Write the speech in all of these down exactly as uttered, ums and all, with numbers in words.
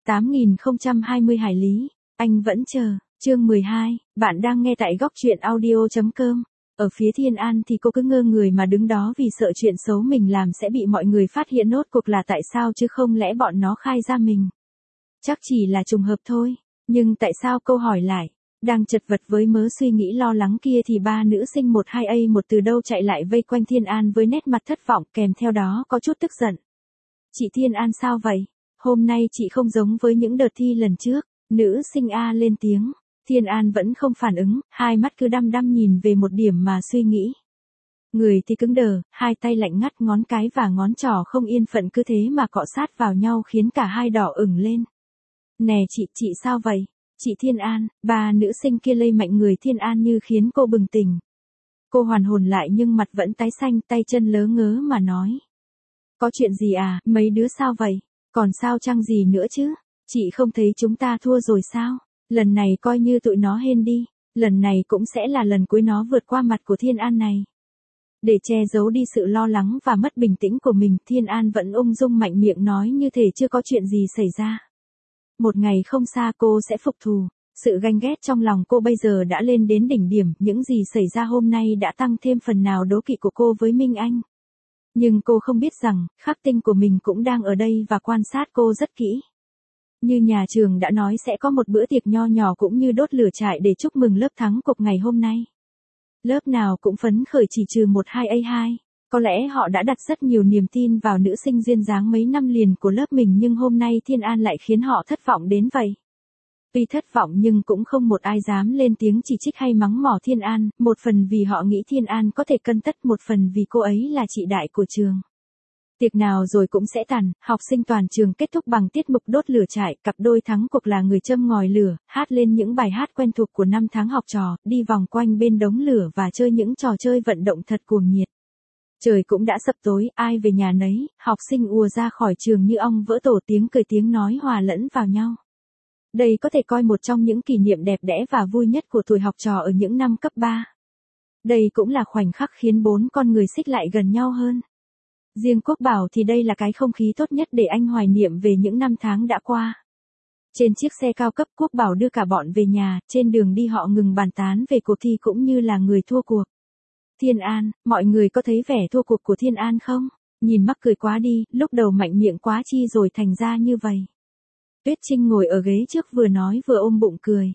tám nghìn không trăm hai mươi hải lý, anh vẫn chờ, chương mười hai, bạn đang nghe tại góc truyện audio chấm com. Ở phía Thiên An thì cô cứ ngơ người mà đứng đó vì sợ chuyện xấu mình làm sẽ bị mọi người phát hiện nốt cuộc là tại sao chứ không lẽ bọn nó khai ra mình. Chắc chỉ là trùng hợp thôi, nhưng tại sao câu hỏi lại, đang chật vật với mớ suy nghĩ lo lắng kia thì ba nữ sinh một hai A một từ đâu chạy lại vây quanh Thiên An với nét mặt thất vọng kèm theo đó có chút tức giận. Chị Thiên An sao vậy? Hôm nay chị không giống với những đợt thi lần trước, nữ sinh A lên tiếng. Thiên An vẫn không phản ứng, hai mắt cứ đăm đăm nhìn về một điểm mà suy nghĩ. Người thì cứng đờ, hai tay lạnh ngắt, ngón cái và ngón trỏ không yên phận cứ thế mà cọ sát vào nhau khiến cả hai đỏ ửng lên. Nè chị, chị sao vậy? Chị Thiên An, ba nữ sinh kia lây mạnh người Thiên An như khiến cô bừng tỉnh. Cô hoàn hồn lại nhưng mặt vẫn tái xanh, tay chân lớ ngớ mà nói. Có chuyện gì à, mấy đứa sao vậy? Còn sao chăng gì nữa chứ? Chị không thấy chúng ta thua rồi sao? Lần này coi như tụi nó hên đi, lần này cũng sẽ là lần cuối nó vượt qua mặt của Thiên An này. Để che giấu đi sự lo lắng và mất bình tĩnh của mình, Thiên An vẫn ung dung mạnh miệng nói như thể chưa có chuyện gì xảy ra. Một ngày không xa cô sẽ phục thù, sự ganh ghét trong lòng cô bây giờ đã lên đến đỉnh điểm, những gì xảy ra hôm nay đã tăng thêm phần nào đố kỵ của cô với Minh Anh. Nhưng cô không biết rằng, khắc tinh của mình cũng đang ở đây và quan sát cô rất kỹ. Như nhà trường đã nói sẽ có một bữa tiệc nho nhỏ cũng như đốt lửa trại để chúc mừng lớp thắng cuộc ngày hôm nay. Lớp nào cũng phấn khởi chỉ trừ một hai A hai. Có lẽ họ đã đặt rất nhiều niềm tin vào nữ sinh duyên dáng mấy năm liền của lớp mình nhưng hôm nay Thiên An lại khiến họ thất vọng đến vậy. Tuy thất vọng nhưng cũng không một ai dám lên tiếng chỉ trích hay mắng mỏ Thiên An, một phần vì họ nghĩ Thiên An có thể cân tất, một phần vì cô ấy là chị đại của trường. Tiệc nào rồi cũng sẽ tàn, học sinh toàn trường kết thúc bằng tiết mục đốt lửa trại, cặp đôi thắng cuộc là người châm ngòi lửa, hát lên những bài hát quen thuộc của năm tháng học trò, đi vòng quanh bên đống lửa và chơi những trò chơi vận động thật cuồng nhiệt. Trời cũng đã sập tối, ai về nhà nấy, học sinh ùa ra khỏi trường như ong vỡ tổ, tiếng cười tiếng nói hòa lẫn vào nhau. Đây có thể coi một trong những kỷ niệm đẹp đẽ và vui nhất của tuổi học trò ở những năm cấp ba. Đây cũng là khoảnh khắc khiến bốn con người xích lại gần nhau hơn. Riêng Quốc Bảo thì đây là cái không khí tốt nhất để anh hoài niệm về những năm tháng đã qua. Trên chiếc xe cao cấp, Quốc Bảo đưa cả bọn về nhà, trên đường đi họ ngừng bàn tán về cuộc thi cũng như là người thua cuộc. Thiên An, mọi người có thấy vẻ thua cuộc của Thiên An không? Nhìn mắc cười quá đi, lúc đầu mạnh miệng quá chi rồi thành ra như vậy. Tuyết Trinh ngồi ở ghế trước vừa nói vừa ôm bụng cười.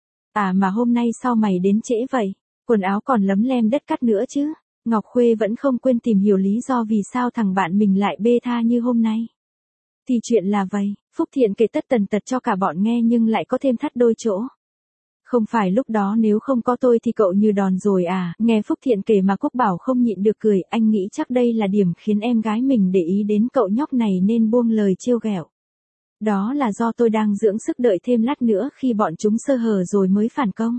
À mà hôm nay sao mày đến trễ vậy? Quần áo còn lấm lem đất cát nữa chứ? Ngọc Khuê vẫn không quên tìm hiểu lý do vì sao thằng bạn mình lại bê tha như hôm nay. Thì chuyện là vậy, Phúc Thiện kể tất tần tật cho cả bọn nghe nhưng lại có thêm thắt đôi chỗ. Không phải lúc đó nếu không có tôi thì cậu như đòn rồi à, nghe Phúc Thiện kể mà Quốc Bảo không nhịn được cười, anh nghĩ chắc đây là điểm khiến em gái mình để ý đến cậu nhóc này nên buông lời trêu ghẹo. Đó là do tôi đang dưỡng sức đợi thêm lát nữa khi bọn chúng sơ hở rồi mới phản công.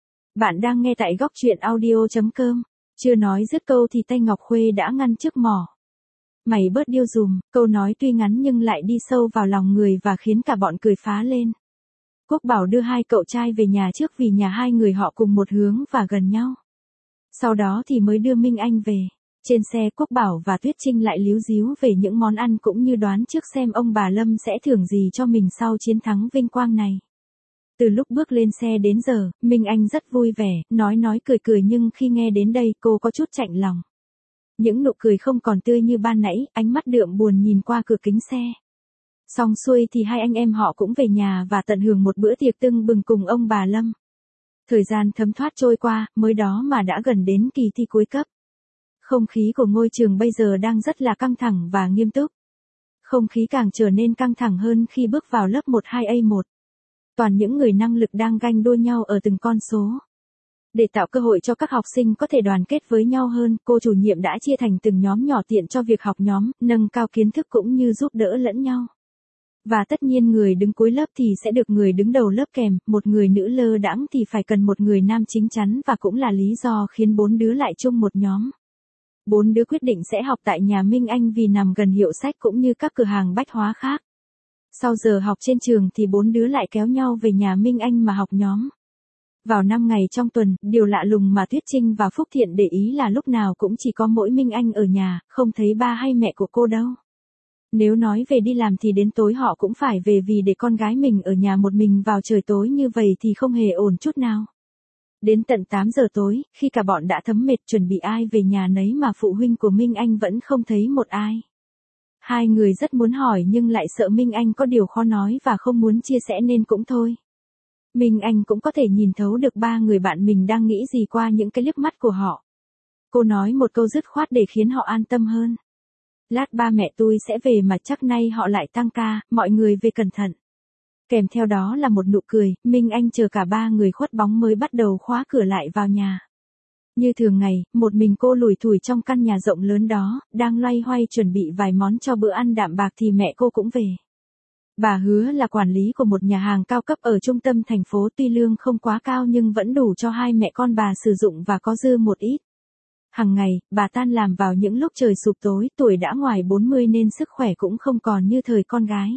Bạn đang nghe tại góc truyện audio chấm com. Chưa nói dứt câu thì tay Ngọc Khuê đã ngăn trước mỏ. Mày bớt điêu dùm, câu nói tuy ngắn nhưng lại đi sâu vào lòng người và khiến cả bọn cười phá lên. Quốc Bảo đưa hai cậu trai về nhà trước vì nhà hai người họ cùng một hướng và gần nhau. Sau đó thì mới đưa Minh Anh về. Trên xe Quốc Bảo và Tuyết Trinh lại líu díu về những món ăn cũng như đoán trước xem ông bà Lâm sẽ thưởng gì cho mình sau chiến thắng vinh quang này. Từ lúc bước lên xe đến giờ, Minh Anh rất vui vẻ, nói nói cười cười nhưng khi nghe đến đây cô có chút chạnh lòng. Những nụ cười không còn tươi như ban nãy, ánh mắt đượm buồn nhìn qua cửa kính xe. Xong xuôi thì hai anh em họ cũng về nhà và tận hưởng một bữa tiệc tưng bừng cùng ông bà Lâm. Thời gian thấm thoát trôi qua, mới đó mà đã gần đến kỳ thi cuối cấp. Không khí của ngôi trường bây giờ đang rất là căng thẳng và nghiêm túc. Không khí càng trở nên căng thẳng hơn khi bước vào lớp một hai A một. Toàn những người năng lực đang ganh đua nhau ở từng con số. Để tạo cơ hội cho các học sinh có thể đoàn kết với nhau hơn, cô chủ nhiệm đã chia thành từng nhóm nhỏ tiện cho việc học nhóm, nâng cao kiến thức cũng như giúp đỡ lẫn nhau. Và tất nhiên người đứng cuối lớp thì sẽ được người đứng đầu lớp kèm, một người nữ lơ đãng thì phải cần một người nam chín chắn và cũng là lý do khiến bốn đứa lại chung một nhóm. Bốn đứa quyết định sẽ học tại nhà Minh Anh vì nằm gần hiệu sách cũng như các cửa hàng bách hóa khác. Sau giờ học trên trường thì bốn đứa lại kéo nhau về nhà Minh Anh mà học nhóm. Vào năm ngày trong tuần, điều lạ lùng mà Tuyết Trinh và Phúc Thiện để ý là lúc nào cũng chỉ có mỗi Minh Anh ở nhà, không thấy ba hay mẹ của cô đâu. Nếu nói về đi làm thì đến tối họ cũng phải về vì để con gái mình ở nhà một mình vào trời tối như vậy thì không hề ổn chút nào. Đến tận tám giờ tối, khi cả bọn đã thấm mệt chuẩn bị ai về nhà nấy mà phụ huynh của Minh Anh vẫn không thấy một ai. Hai người rất muốn hỏi nhưng lại sợ Minh Anh có điều khó nói và không muốn chia sẻ nên cũng thôi. Minh Anh cũng có thể nhìn thấu được ba người bạn mình đang nghĩ gì qua những cái liếc mắt của họ. Cô nói một câu dứt khoát để khiến họ an tâm hơn. Lát ba mẹ tôi sẽ về mà chắc nay họ lại tăng ca, mọi người về cẩn thận. Kèm theo đó là một nụ cười, Minh Anh chờ cả ba người khuất bóng mới bắt đầu khóa cửa lại vào nhà. Như thường ngày, một mình cô lủi thủi trong căn nhà rộng lớn đó, đang loay hoay chuẩn bị vài món cho bữa ăn đạm bạc thì mẹ cô cũng về. Bà Hứa là quản lý của một nhà hàng cao cấp ở trung tâm thành phố, tuy lương không quá cao nhưng vẫn đủ cho hai mẹ con bà sử dụng và có dư một ít. Hằng ngày, bà tan làm vào những lúc trời sụp tối, tuổi đã ngoài bốn mươi nên sức khỏe cũng không còn như thời con gái.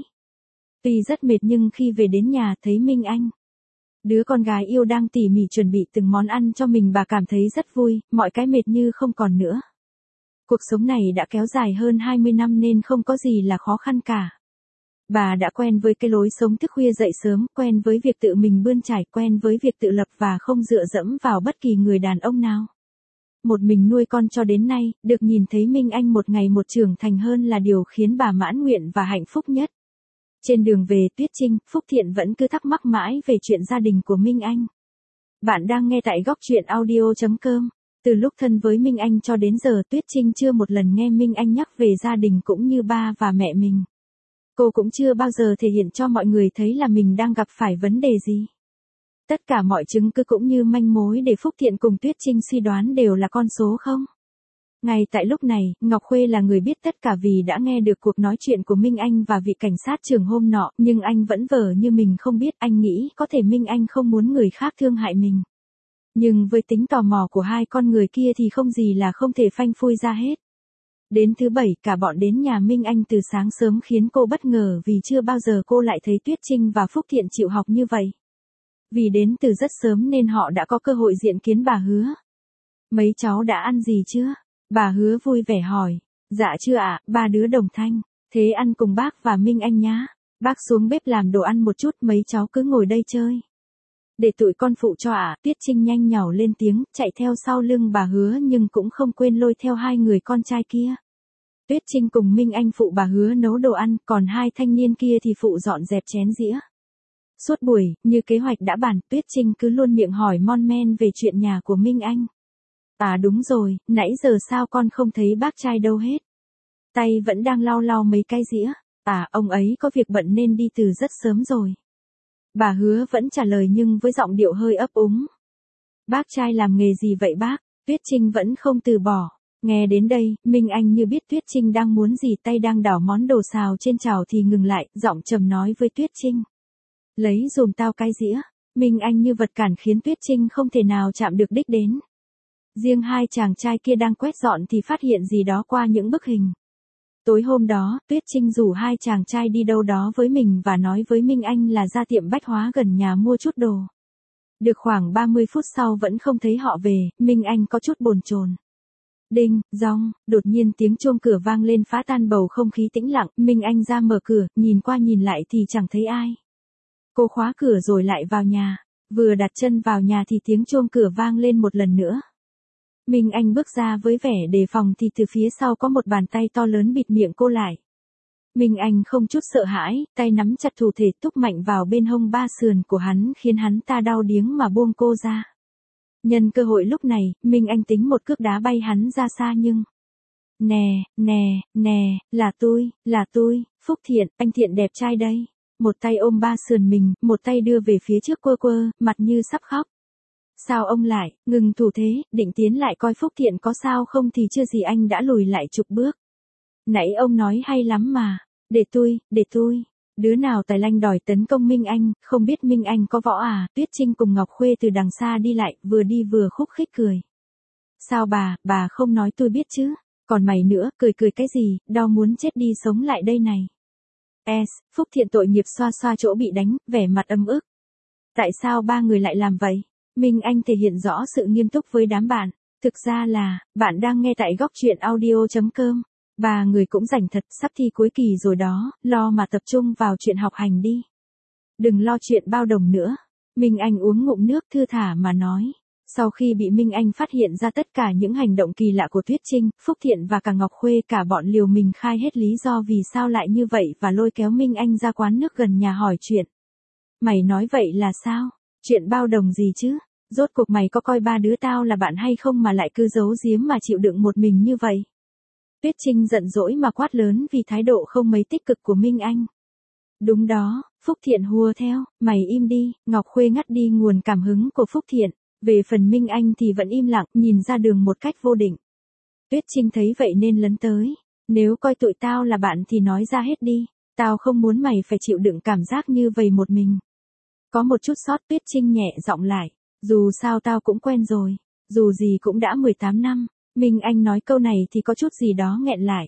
Tuy rất mệt nhưng khi về đến nhà thấy Minh Anh, đứa con gái yêu đang tỉ mỉ chuẩn bị từng món ăn cho mình, bà cảm thấy rất vui, mọi cái mệt như không còn nữa. Cuộc sống này đã kéo dài hơn hai mươi năm nên không có gì là khó khăn cả. Bà đã quen với cái lối sống thức khuya dậy sớm, quen với việc tự mình bươn trải, quen với việc tự lập và không dựa dẫm vào bất kỳ người đàn ông nào. Một mình nuôi con cho đến nay, được nhìn thấy Minh Anh một ngày một trưởng thành hơn là điều khiến bà mãn nguyện và hạnh phúc nhất. Trên đường về Tuyết Trinh, Phúc Thiện vẫn cứ thắc mắc mãi về chuyện gia đình của Minh Anh. Bạn đang nghe tại góc truyện audio chấm com. Từ lúc thân với Minh Anh cho đến giờ Tuyết Trinh chưa một lần nghe Minh Anh nhắc về gia đình cũng như ba và mẹ mình. Cô cũng chưa bao giờ thể hiện cho mọi người thấy là mình đang gặp phải vấn đề gì. Tất cả mọi chứng cứ cũng như manh mối để Phúc Thiện cùng Tuyết Trinh suy đoán đều là con số không. Ngay tại lúc này, Ngọc Khuê là người biết tất cả vì đã nghe được cuộc nói chuyện của Minh Anh và vị cảnh sát trưởng hôm nọ, nhưng anh vẫn vờ như mình không biết. Anh nghĩ có thể Minh Anh không muốn người khác thương hại mình. Nhưng với tính tò mò của hai con người kia thì không gì là không thể phanh phui ra hết. Đến thứ bảy, cả bọn đến nhà Minh Anh từ sáng sớm khiến cô bất ngờ vì chưa bao giờ cô lại thấy Tuyết Trinh và Phúc Thiện chịu học như vậy. Vì đến từ rất sớm nên họ đã có cơ hội diện kiến bà Hứa. Mấy cháu đã ăn gì chưa? Bà Hứa vui vẻ hỏi. Dạ chưa ạ, ba đứa đồng thanh. Thế ăn cùng bác và Minh Anh nhá. Bác xuống bếp làm đồ ăn một chút, mấy cháu cứ ngồi đây chơi. Để tụi con phụ cho ạ. Tuyết Trinh nhanh nhảu lên tiếng, chạy theo sau lưng bà Hứa nhưng cũng không quên lôi theo hai người con trai kia. Tuyết Trinh cùng Minh Anh phụ bà Hứa nấu đồ ăn, còn hai thanh niên kia thì phụ dọn dẹp chén dĩa. Suốt buổi, như kế hoạch đã bàn, Tuyết Trinh cứ luôn miệng hỏi mon men về chuyện nhà của Minh Anh. À đúng rồi, nãy giờ sao con không thấy bác trai đâu hết? Tay vẫn đang lau lau mấy cái dĩa. À, ông ấy có việc bận nên đi từ rất sớm rồi. Bà Hứa vẫn trả lời nhưng với giọng điệu hơi ấp úng. Bác trai làm nghề gì vậy bác? Tuyết Trinh vẫn không từ bỏ. Nghe đến đây, Minh Anh như biết Tuyết Trinh đang muốn gì, tay đang đảo món đồ xào trên chảo thì ngừng lại, giọng trầm nói với Tuyết Trinh. Lấy dùm tao cái dĩa. Minh Anh như vật cản khiến Tuyết Trinh không thể nào chạm được đích đến. Riêng hai chàng trai kia đang quét dọn thì phát hiện gì đó qua những bức hình. Tối hôm đó, Tuyết Trinh rủ hai chàng trai đi đâu đó với mình và nói với Minh Anh là ra tiệm bách hóa gần nhà mua chút đồ. Được khoảng ba mươi phút sau vẫn không thấy họ về, Minh Anh có chút bồn chồn. Đinh, dong, đột nhiên tiếng chuông cửa vang lên phá tan bầu không khí tĩnh lặng, Minh Anh ra mở cửa, nhìn qua nhìn lại thì chẳng thấy ai. Cô khóa cửa rồi lại vào nhà, vừa đặt chân vào nhà thì tiếng chuông cửa vang lên một lần nữa. Minh Anh bước ra với vẻ đề phòng thì từ phía sau có một bàn tay to lớn bịt miệng cô lại. Minh Anh không chút sợ hãi, tay nắm chặt thủ thể túc mạnh vào bên hông ba sườn của hắn khiến hắn ta đau điếng mà buông cô ra. Nhân cơ hội lúc này, Minh Anh tính một cước đá bay hắn ra xa nhưng... Nè, nè, nè, là tôi, là tôi, Phúc Thiện, anh Thiện đẹp trai đây. Một tay ôm ba sườn mình, một tay đưa về phía trước quơ quơ, mặt như sắp khóc. Sao ông lại, ngừng thủ thế, định tiến lại coi Phúc Thiện có sao không thì chưa gì anh đã lùi lại chục bước. Nãy ông nói hay lắm mà, để tôi, để tôi. Đứa nào tài lanh đòi tấn công Minh Anh, không biết Minh Anh có võ à? Tuyết Trinh cùng Ngọc Khuê từ đằng xa đi lại, vừa đi vừa khúc khích cười. Sao bà, bà không nói tôi biết chứ? Còn mày nữa, cười cười cái gì, đau muốn chết đi sống lại đây này. S, Phúc Thiện tội nghiệp xoa xoa chỗ bị đánh, vẻ mặt ấm ức. Tại sao ba người lại làm vậy? Minh Anh thể hiện rõ sự nghiêm túc với đám bạn. Thực ra là, bạn đang nghe tại góc truyện audio chấm com. Ba người cũng rảnh thật, sắp thi cuối kỳ rồi đó, lo mà tập trung vào chuyện học hành đi. Đừng lo chuyện bao đồng nữa. Minh Anh uống ngụm nước thư thả mà nói. Sau khi bị Minh Anh phát hiện ra tất cả những hành động kỳ lạ của Tuyết Trinh, Phúc Thiện và cả Ngọc Khuê cả bọn liều mình khai hết lý do vì sao lại như vậy và lôi kéo Minh Anh ra quán nước gần nhà hỏi chuyện. Mày nói vậy là sao? Chuyện bao đồng gì chứ? Rốt cuộc mày có coi ba đứa tao là bạn hay không mà lại cứ giấu giếm mà chịu đựng một mình như vậy? Tuyết Trinh giận dỗi mà quát lớn vì thái độ không mấy tích cực của Minh Anh. Đúng đó, Phúc Thiện hùa theo, mày im đi, Ngọc Khuê ngắt đi nguồn cảm hứng của Phúc Thiện. Về phần Minh Anh thì vẫn im lặng, nhìn ra đường một cách vô định. Tuyết Trinh thấy vậy nên lấn tới. Nếu coi tụi tao là bạn thì nói ra hết đi. Tao không muốn mày phải chịu đựng cảm giác như vậy một mình. Có một chút sót, Tuyết Trinh nhẹ giọng lại. Dù sao tao cũng quen rồi. Dù gì cũng đã mười tám năm. Minh Anh nói câu này thì có chút gì đó nghẹn lại.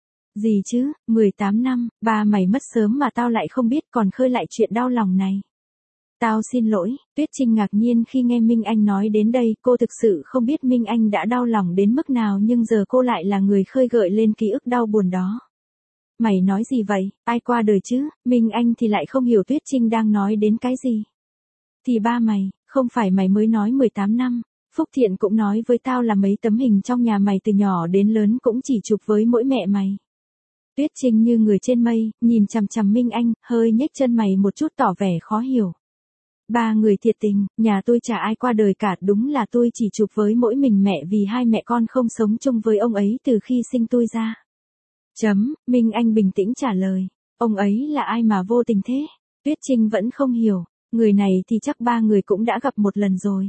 Gì chứ, mười tám năm, ba mày mất sớm mà tao lại không biết còn khơi lại chuyện đau lòng này. Tao xin lỗi, Tuyết Trinh ngạc nhiên khi nghe Minh Anh nói đến đây, cô thực sự không biết Minh Anh đã đau lòng đến mức nào nhưng giờ cô lại là người khơi gợi lên ký ức đau buồn đó. Mày nói gì vậy, ai qua đời chứ, Minh Anh thì lại không hiểu Tuyết Trinh đang nói đến cái gì. Thì ba mày, không phải mày mới nói mười tám năm, Phúc Thiện cũng nói với tao là mấy tấm hình trong nhà mày từ nhỏ đến lớn cũng chỉ chụp với mỗi mẹ mày. Tuyết Trinh như người trên mây, nhìn chằm chằm Minh Anh, hơi nhếch chân mày một chút tỏ vẻ khó hiểu. Ba người thiệt tình, nhà tôi chả ai qua đời cả, đúng là tôi chỉ chụp với mỗi mình mẹ vì hai mẹ con không sống chung với ông ấy từ khi sinh tôi ra. Chấm, Minh Anh bình tĩnh trả lời. Ông ấy là ai mà vô tình thế? Tuyết Trinh vẫn không hiểu, người này thì chắc ba người cũng đã gặp một lần rồi.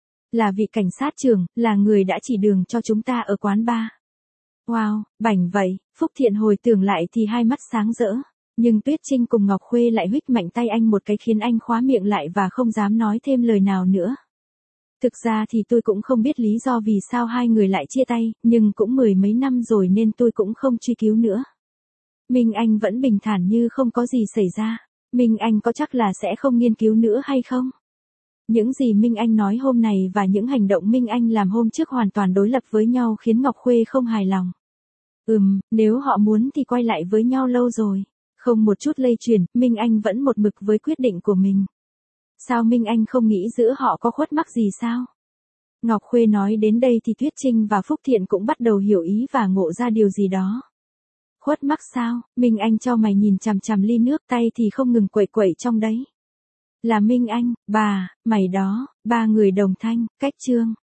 Là vị cảnh sát trưởng, là người đã chỉ đường cho chúng ta ở quán bar. Wow, bảnh vậy, Phúc Thiện hồi tưởng lại thì hai mắt sáng rỡ. Nhưng Tuyết Trinh cùng Ngọc Khuê lại huých mạnh tay anh một cái khiến anh khóa miệng lại và không dám nói thêm lời nào nữa. Thực ra thì tôi cũng không biết lý do vì sao hai người lại chia tay, nhưng cũng mười mấy năm rồi nên tôi cũng không truy cứu nữa. Minh Anh vẫn bình thản như không có gì xảy ra. Minh Anh có chắc là sẽ không nghiên cứu nữa hay không? Những gì Minh Anh nói hôm này và những hành động Minh Anh làm hôm trước hoàn toàn đối lập với nhau khiến Ngọc Khuê không hài lòng. Ừm, nếu họ muốn thì quay lại với nhau lâu rồi. Không một chút lây truyền, Minh Anh vẫn một mực với quyết định của mình. Sao Minh Anh không nghĩ giữa họ có khuất mắc gì sao? Ngọc Khuê nói đến đây thì Tuyết Trinh và Phúc Thiện cũng bắt đầu hiểu ý và ngộ ra điều gì đó. Khuất mắc sao? Minh Anh cho mày nhìn chằm chằm ly nước, tay thì không ngừng quẩy quẩy trong đấy. Là Minh Anh, bà, mày đó, ba người đồng thanh, cách chương.